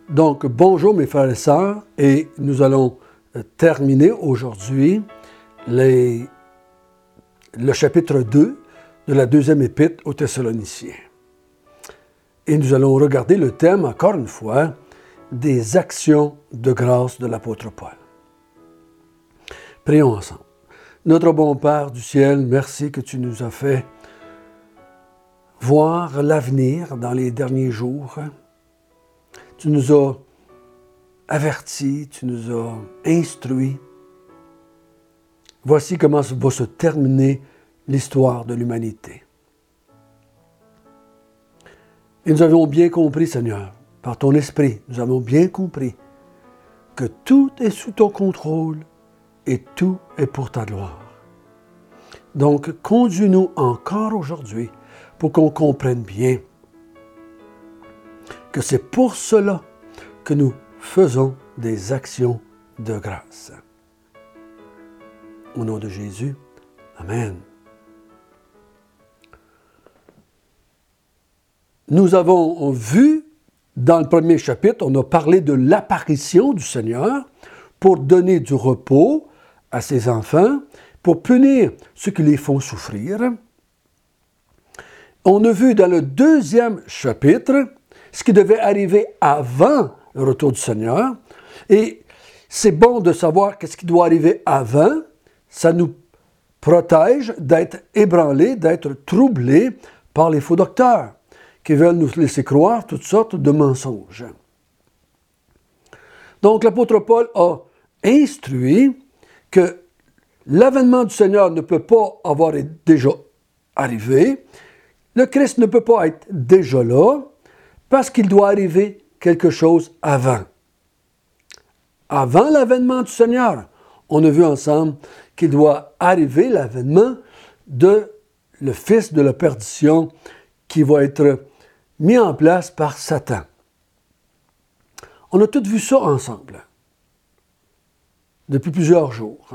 Donc, bonjour mes frères et sœurs, et nous allons terminer aujourd'hui le chapitre 2 de la deuxième épître aux Thessaloniciens. Et nous allons regarder le thème, encore une fois, des actions de grâce de l'apôtre Paul. Prions ensemble. Notre bon Père du ciel, merci que tu nous as fait voir l'avenir dans les derniers jours. Tu nous as avertis, tu nous as instruits. Voici comment va se terminer l'histoire de l'humanité. Et nous avons bien compris, Seigneur, par ton esprit, nous avons bien compris que tout est sous ton contrôle et tout est pour ta gloire. Donc, conduis-nous encore aujourd'hui pour qu'on comprenne bien que c'est pour cela que nous faisons des actions de grâce. Au nom de Jésus, Amen. Nous avons vu, dans le premier chapitre, on a parlé de l'apparition du Seigneur pour donner du repos à ses enfants, pour punir ceux qui les font souffrir. On a vu dans le deuxième chapitre ce qui devait arriver avant le retour du Seigneur. Et c'est bon de savoir qu'est-ce qui doit arriver avant. Ça nous protège d'être ébranlés, d'être troublés par les faux docteurs qui veulent nous laisser croire toutes sortes de mensonges. Donc l'apôtre Paul a instruit que l'avènement du Seigneur ne peut pas avoir déjà arrivé. Le Christ ne peut pas être déjà là parce qu'il doit arriver quelque chose avant. Avant l'avènement du Seigneur, on a vu ensemble qu'il doit arriver l'avènement de le fils de la perdition qui va être mis en place par Satan. On a tout vu ça ensemble depuis plusieurs jours.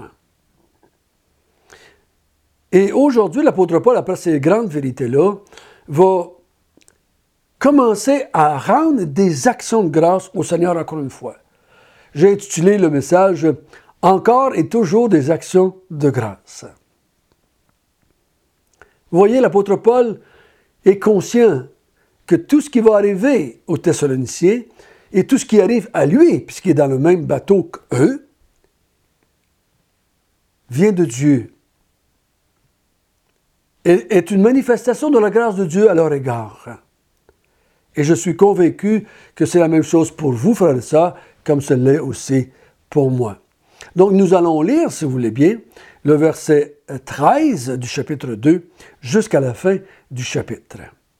Et aujourd'hui, l'apôtre Paul, après ces grandes vérités-là, va commencer à rendre des actions de grâce au Seigneur encore une fois. J'ai intitulé le message « Encore et toujours des actions de grâce ». Vous voyez, l'apôtre Paul est conscient que tout ce qui va arriver aux Thessaloniciens et tout ce qui arrive à lui, puisqu'il est dans le même bateau qu'eux, vient de Dieu. Et est une manifestation de la grâce de Dieu à leur égard. Et je suis convaincu que c'est la même chose pour vous, frères et sœurs, comme ce l'est aussi pour moi. Donc, nous allons lire, si vous voulez bien, le verset 13 du chapitre 2 jusqu'à la fin du chapitre.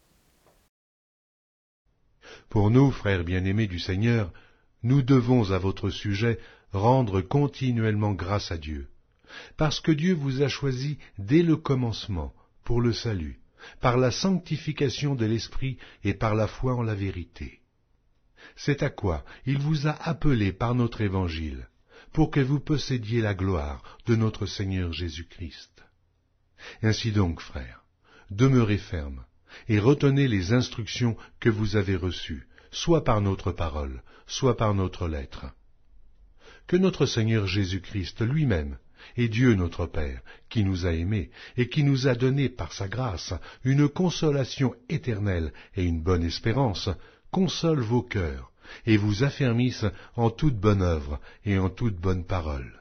Pour nous, frères bien-aimés du Seigneur, nous devons à votre sujet rendre continuellement grâce à Dieu, parce que Dieu vous a choisi dès le commencement pour le salut, par la sanctification de l'Esprit et par la foi en la vérité. C'est à quoi il vous a appelé par notre évangile, pour que vous possédiez la gloire de notre Seigneur Jésus-Christ. Ainsi donc, frères, demeurez fermes et retenez les instructions que vous avez reçues, soit par notre parole, soit par notre lettre. Que notre Seigneur Jésus-Christ lui-même, et Dieu notre Père, qui nous a aimés et qui nous a donné par sa grâce une consolation éternelle et une bonne espérance, console vos cœurs et vous affermisse en toute bonne œuvre et en toute bonne parole.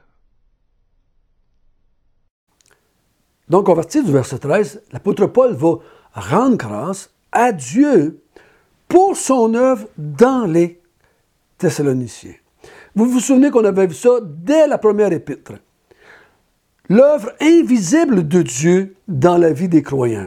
Donc, à partir du verset 13, l'apôtre Paul va rendre grâce à Dieu pour son œuvre dans les Thessaloniciens. Vous vous souvenez qu'on avait vu ça dès la première épître. L'œuvre invisible de Dieu dans la vie des croyants.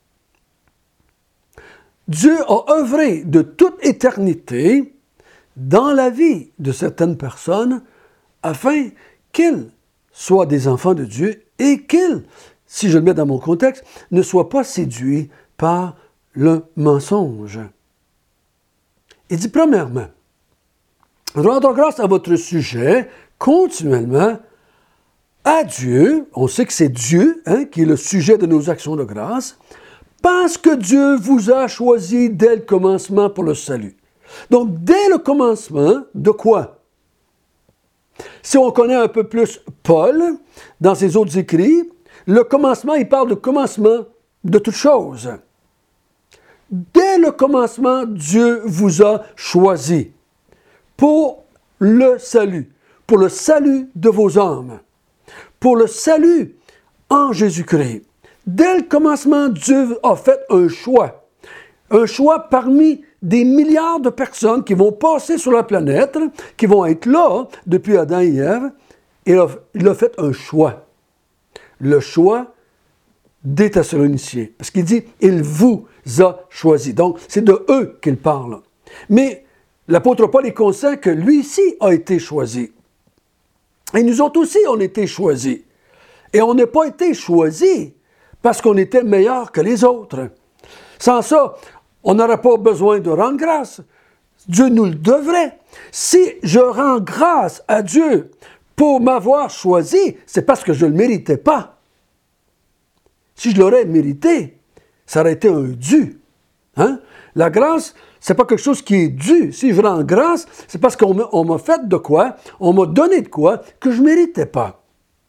Dieu a œuvré de toute éternité dans la vie de certaines personnes afin qu'ils soient des enfants de Dieu et qu'ils, si je le mets dans mon contexte, ne soient pas séduits par le mensonge. Il dit premièrement, rendons grâce à votre sujet continuellement à Dieu, on sait que c'est Dieu qui est le sujet de nos actions de grâce, parce que Dieu vous a choisi dès le commencement pour le salut. Donc, dès le commencement, de quoi? Si on connaît un peu plus Paul, dans ses autres écrits, le commencement, il parle de commencement de toutes choses. Dès le commencement, Dieu vous a choisi pour le salut de vos âmes, pour le salut en Jésus-Christ. Dès le commencement, Dieu a fait un choix parmi des milliards de personnes qui vont passer sur la planète, qui vont être là depuis Adam et Ève, et il a fait un choix. Le choix des Thessaloniciens. Parce qu'il dit, il vous a choisi. Donc, c'est de eux qu'il parle. Mais l'apôtre Paul est conscient que lui aussi a été choisi. Et nous autres aussi, on a été choisis. Et on n'a pas été choisis parce qu'on était meilleurs que les autres. Sans ça, on n'aurait pas besoin de rendre grâce. Dieu nous le devrait. Si je rends grâce à Dieu pour m'avoir choisi, c'est parce que je ne le méritais pas. Si je l'aurais mérité, ça aurait été un dû. Hein? La grâce, c'est pas quelque chose qui est dû. Si je rends grâce, c'est parce qu'on m'a fait de quoi, on m'a donné de quoi que je ne méritais pas.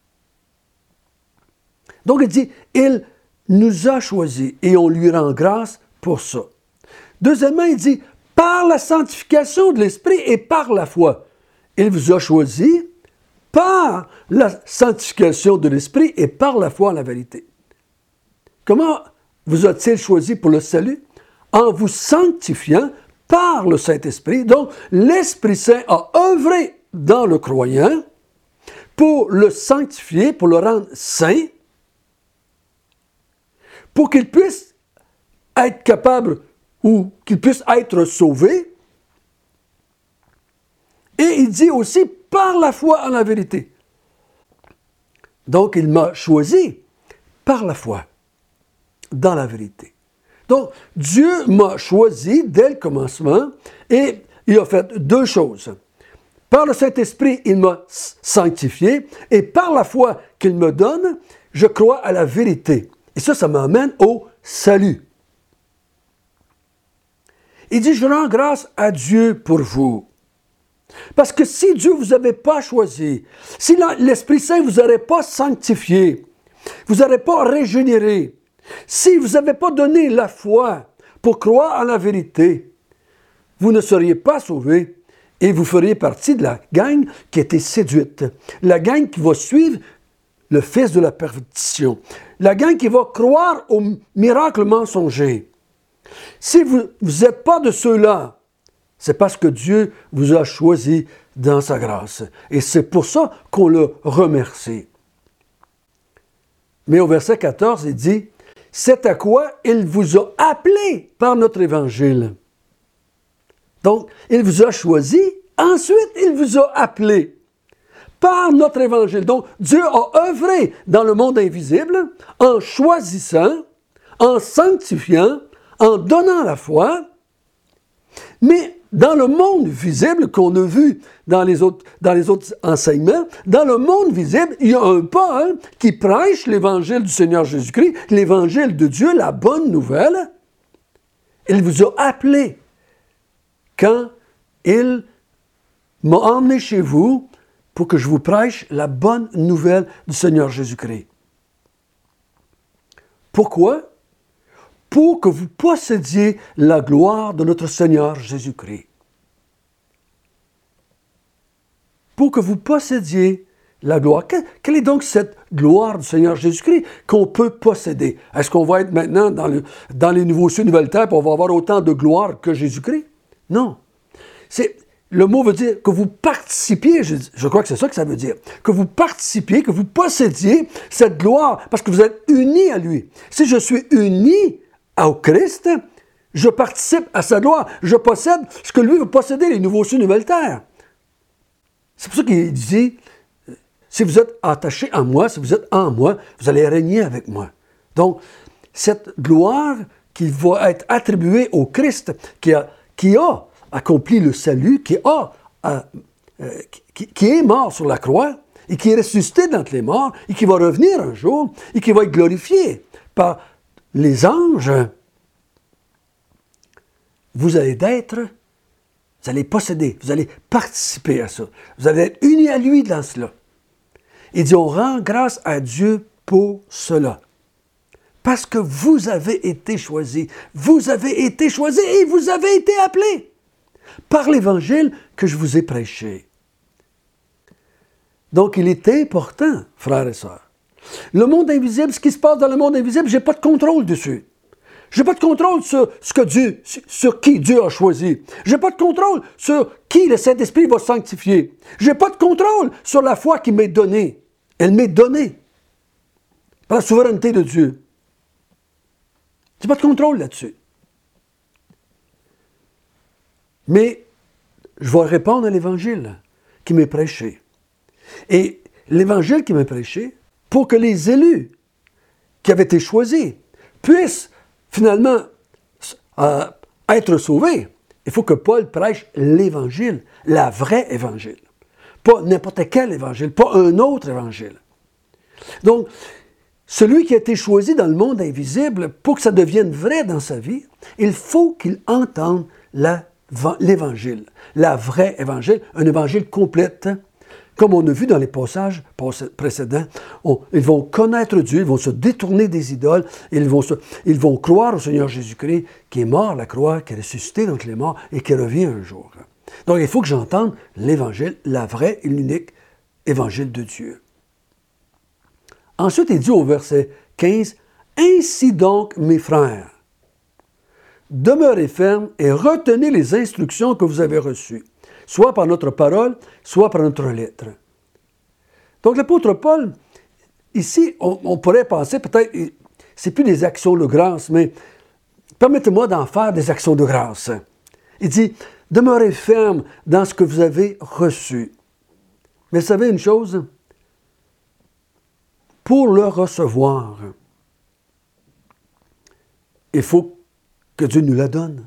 Donc il dit, il nous a choisis et on lui rend grâce pour ça. Deuxièmement, il dit, par la sanctification de l'Esprit et par la foi. Il vous a choisi par la sanctification de l'Esprit et par la foi en la vérité. Comment vous a-t-il choisi pour le salut? En vous sanctifiant par le Saint-Esprit. Donc, l'Esprit Saint a œuvré dans le croyant pour le sanctifier, pour le rendre saint, pour qu'il puisse être capable ou qu'il puisse être sauvé. Et il dit aussi par la foi en la vérité. Donc, il m'a choisi par la foi dans la vérité. Donc, Dieu m'a choisi dès le commencement et il a fait deux choses. Par le Saint-Esprit, il m'a sanctifié et par la foi qu'il me donne, je crois à la vérité. Et ça m'amène au salut. Il dit, je rends grâce à Dieu pour vous. Parce que si Dieu ne vous avait pas choisi, si l'Esprit Saint ne vous aurait pas sanctifié, vous n'aurez pas régénéré, si vous n'avez pas donné la foi pour croire en la vérité, vous ne seriez pas sauvés et vous feriez partie de la gang qui a été séduite. La gang qui va suivre le fils de la perdition. La gang qui va croire au miracle mensonger. Si vous n'êtes pas de ceux-là, c'est parce que Dieu vous a choisi dans sa grâce. Et c'est pour ça qu'on le remercie. Mais au verset 14, il dit, « C'est à quoi il vous a appelé par notre évangile. » Donc, il vous a choisi, ensuite il vous a appelé par notre évangile. Donc, Dieu a œuvré dans le monde invisible en choisissant, en sanctifiant, en donnant la foi, mais dans le monde visible qu'on a vu dans les autres enseignements, dans le monde visible, il y a un Paul qui prêche l'évangile du Seigneur Jésus-Christ, l'évangile de Dieu, la bonne nouvelle. Il vous a appelé quand il m'a emmené chez vous pour que je vous prêche la bonne nouvelle du Seigneur Jésus-Christ. Pourquoi? Pour que vous possédiez la gloire de notre Seigneur Jésus-Christ. Pour que vous possédiez la gloire. Quelle est donc cette gloire du Seigneur Jésus-Christ qu'on peut posséder? Est-ce qu'on va être maintenant dans les nouveaux cieux, nouvelles terres, et on va avoir autant de gloire que Jésus-Christ? Non. Le mot veut dire que vous participiez, je crois que c'est ça que ça veut dire, que vous participiez, que vous possédiez cette gloire, parce que vous êtes unis à lui. Si je suis uni au Christ, je participe à sa gloire. Je possède ce que lui veut posséder, les nouveaux cieux, nouvelles terres. C'est pour ça qu'il dit, si vous êtes attachés à moi, si vous êtes en moi, vous allez régner avec moi. Donc, cette gloire qui va être attribuée au Christ, qui a accompli le salut, qui est mort sur la croix, et qui est ressuscité d'entre les morts, et qui va revenir un jour, et qui va être glorifié par les anges, vous allez être Vous allez posséder, vous allez participer à ça. Vous allez être unis à lui dans cela. Il dit, on rend grâce à Dieu pour cela. Parce que vous avez été choisis. Vous avez été choisis et vous avez été appelés par l'Évangile que je vous ai prêché. Donc, il est important, frères et sœurs. Le monde invisible, ce qui se passe dans le monde invisible, je n'ai pas de contrôle dessus. Je n'ai pas de contrôle sur qui Dieu a choisi. Je n'ai pas de contrôle sur qui le Saint-Esprit va sanctifier. Je n'ai pas de contrôle sur la foi qui m'est donnée. Elle m'est donnée par la souveraineté de Dieu. Je n'ai pas de contrôle là-dessus. Mais je vais répondre à l'Évangile qui m'est prêché. Et l'Évangile qui m'est prêché, pour que les élus qui avaient été choisis puissent finalement être sauvés, il faut que Paul prêche l'Évangile, la vraie Évangile. Pas n'importe quel Évangile, pas un autre Évangile. Donc, celui qui a été choisi dans le monde invisible, pour que ça devienne vrai dans sa vie, il faut qu'il entende l'Évangile, la vraie Évangile, un Évangile complète. Comme on a vu dans les passages précédents, ils vont connaître Dieu, ils vont se détourner des idoles, ils vont croire au Seigneur Jésus-Christ qui est mort à la croix, qui est ressuscité d'entre les morts et qui revient un jour. Donc il faut que j'entende l'Évangile, la vraie et l'unique Évangile de Dieu. Ensuite, il dit au verset 15, « Ainsi donc, mes frères, demeurez fermes et retenez les instructions que vous avez reçues, soit par notre parole, soit par notre lettre. » Donc l'apôtre Paul, ici, on pourrait penser peut-être, c'est plus des actions de grâce, mais permettez-moi d'en faire des actions de grâce. Il dit, demeurez fermes dans ce que vous avez reçu. Mais vous savez une chose? Pour le recevoir, il faut que Dieu nous la donne.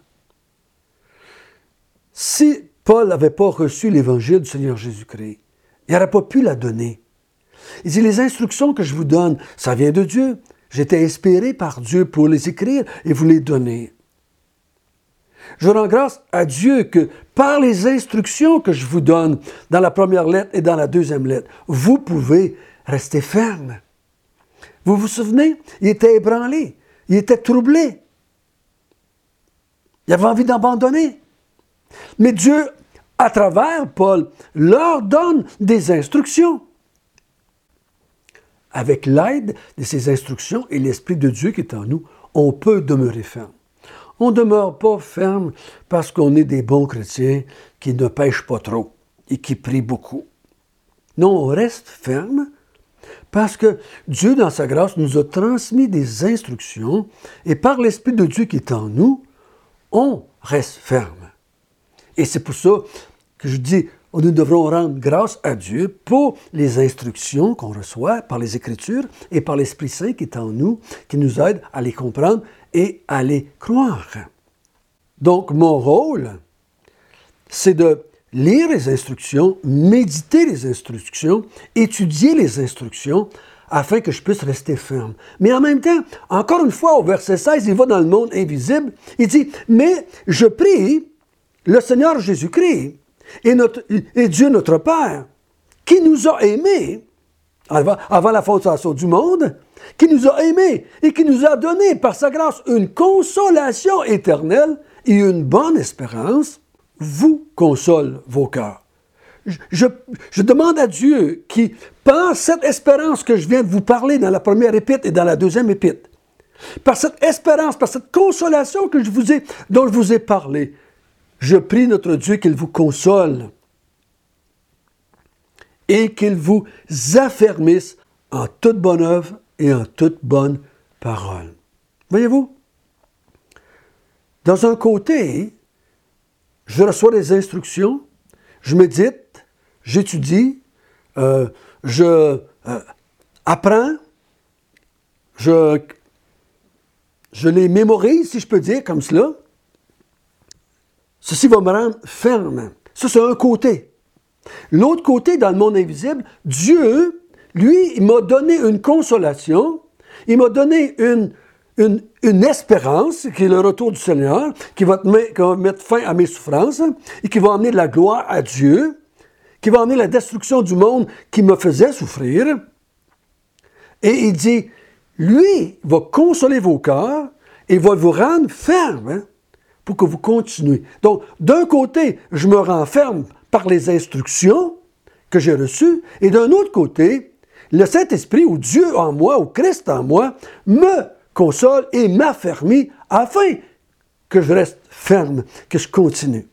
Si Paul n'avait pas reçu l'Évangile du Seigneur Jésus-Christ, il n'aurait pas pu la donner. Il dit, les instructions que je vous donne, ça vient de Dieu. J'étais inspiré par Dieu pour les écrire et vous les donner. Je rends grâce à Dieu que par les instructions que je vous donne dans la première lettre et dans la deuxième lettre, vous pouvez rester ferme. Vous vous souvenez? Il était ébranlé, il était troublé. Il avait envie d'abandonner. Mais Dieu, à travers Paul, leur donne des instructions. Avec l'aide de ces instructions et l'Esprit de Dieu qui est en nous, on peut demeurer ferme. On ne demeure pas ferme parce qu'on est des bons chrétiens qui ne pêchent pas trop et qui prient beaucoup. Non, on reste ferme parce que Dieu, dans sa grâce, nous a transmis des instructions et par l'Esprit de Dieu qui est en nous, on reste ferme. Et c'est pour ça que je dis, nous devrons rendre grâce à Dieu pour les instructions qu'on reçoit par les Écritures et par l'Esprit Saint qui est en nous, qui nous aide à les comprendre et à les croire. Donc, mon rôle, c'est de lire les instructions, méditer les instructions, étudier les instructions, afin que je puisse rester ferme. Mais en même temps, encore une fois, au verset 16, il va dans le monde invisible, il dit, « Mais je prie le Seigneur Jésus-Christ et Dieu notre Père, qui nous a aimés, avant la fondation du monde, qui nous a aimés et qui nous a donné par sa grâce une consolation éternelle et une bonne espérance, vous console vos cœurs. » Je demande à Dieu qui, par cette espérance que je viens de vous parler dans la première épître et dans la deuxième épître, par cette espérance, par cette consolation dont je vous ai parlé, je prie notre Dieu qu'il vous console et qu'il vous affermisse en toute bonne œuvre et en toute bonne parole. Voyez-vous? Dans un côté, je reçois des instructions, je médite, j'étudie, je apprends, je les mémorise, si je peux dire, comme cela. Ceci va me rendre ferme. Ça, c'est un côté. L'autre côté, dans le monde invisible, Dieu, lui, il m'a donné une consolation, il m'a donné une espérance, qui est le retour du Seigneur, qui va mettre fin à mes souffrances et qui va amener de la gloire à Dieu, qui va amener la destruction du monde qui me faisait souffrir. Et il dit, lui va consoler vos cœurs et va vous rendre ferme pour que vous continuez. Donc, d'un côté, je me rends ferme par les instructions que j'ai reçues, et d'un autre côté, le Saint-Esprit, ou Dieu en moi, ou Christ en moi, me console et m'affermit afin que je reste ferme, que je continue.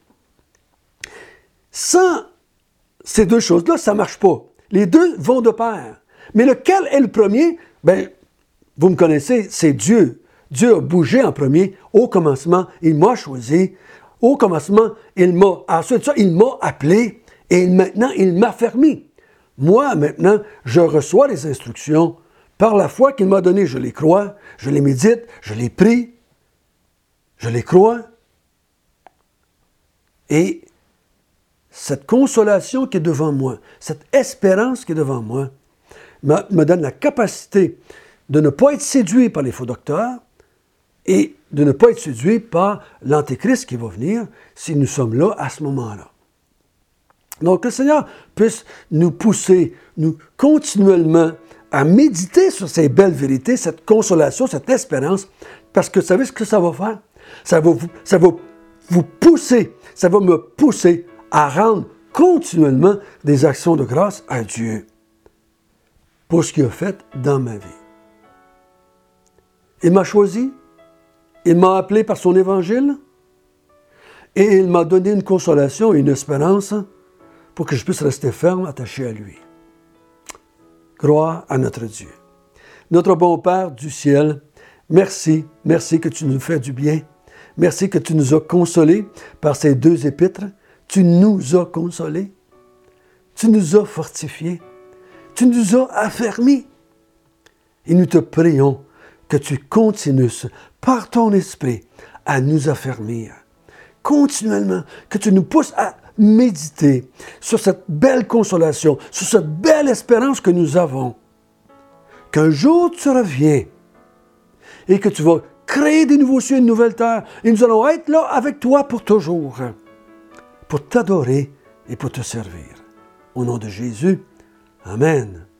Sans ces deux choses-là, ça ne marche pas. Les deux vont de pair. Mais lequel est le premier? Bien, vous me connaissez, c'est Dieu. Dieu a bougé en premier. Au commencement, il m'a choisi. Au commencement, ensuite ça, il m'a appelé. Et maintenant, il m'a affermi. Moi, maintenant, je reçois les instructions. Par la foi qu'il m'a donnée, je les crois, je les médite, je les prie, je les crois. Et cette consolation qui est devant moi, cette espérance qui est devant moi, me donne la capacité de ne pas être séduit par les faux docteurs et de ne pas être séduit par l'Antéchrist qui va venir si nous sommes là à ce moment-là. Donc, le Seigneur puisse nous pousser, nous continuellement à méditer sur ces belles vérités, cette consolation, cette espérance, parce que vous savez ce que ça va faire? Ça va vous pousser, ça va me pousser à rendre continuellement des actions de grâce à Dieu pour ce qu'il a fait dans ma vie. Il m'a choisi, il m'a appelé par son évangile et il m'a donné une consolation et une espérance pour que je puisse rester ferme, attaché à lui. Gloire à notre Dieu. Notre bon Père du ciel, merci que tu nous fais du bien. Merci que tu nous as consolés par ces deux épîtres. Tu nous as consolés. Tu nous as fortifiés. Tu nous as affermis. Et nous te prions que tu continues par ton esprit à nous affermir. Continuellement, que tu nous pousses à méditer sur cette belle consolation, sur cette belle espérance que nous avons. Qu'un jour tu reviens et que tu vas créer des nouveaux cieux, une nouvelle terre, et nous allons être là avec toi pour toujours, pour t'adorer et pour te servir. Au nom de Jésus, Amen.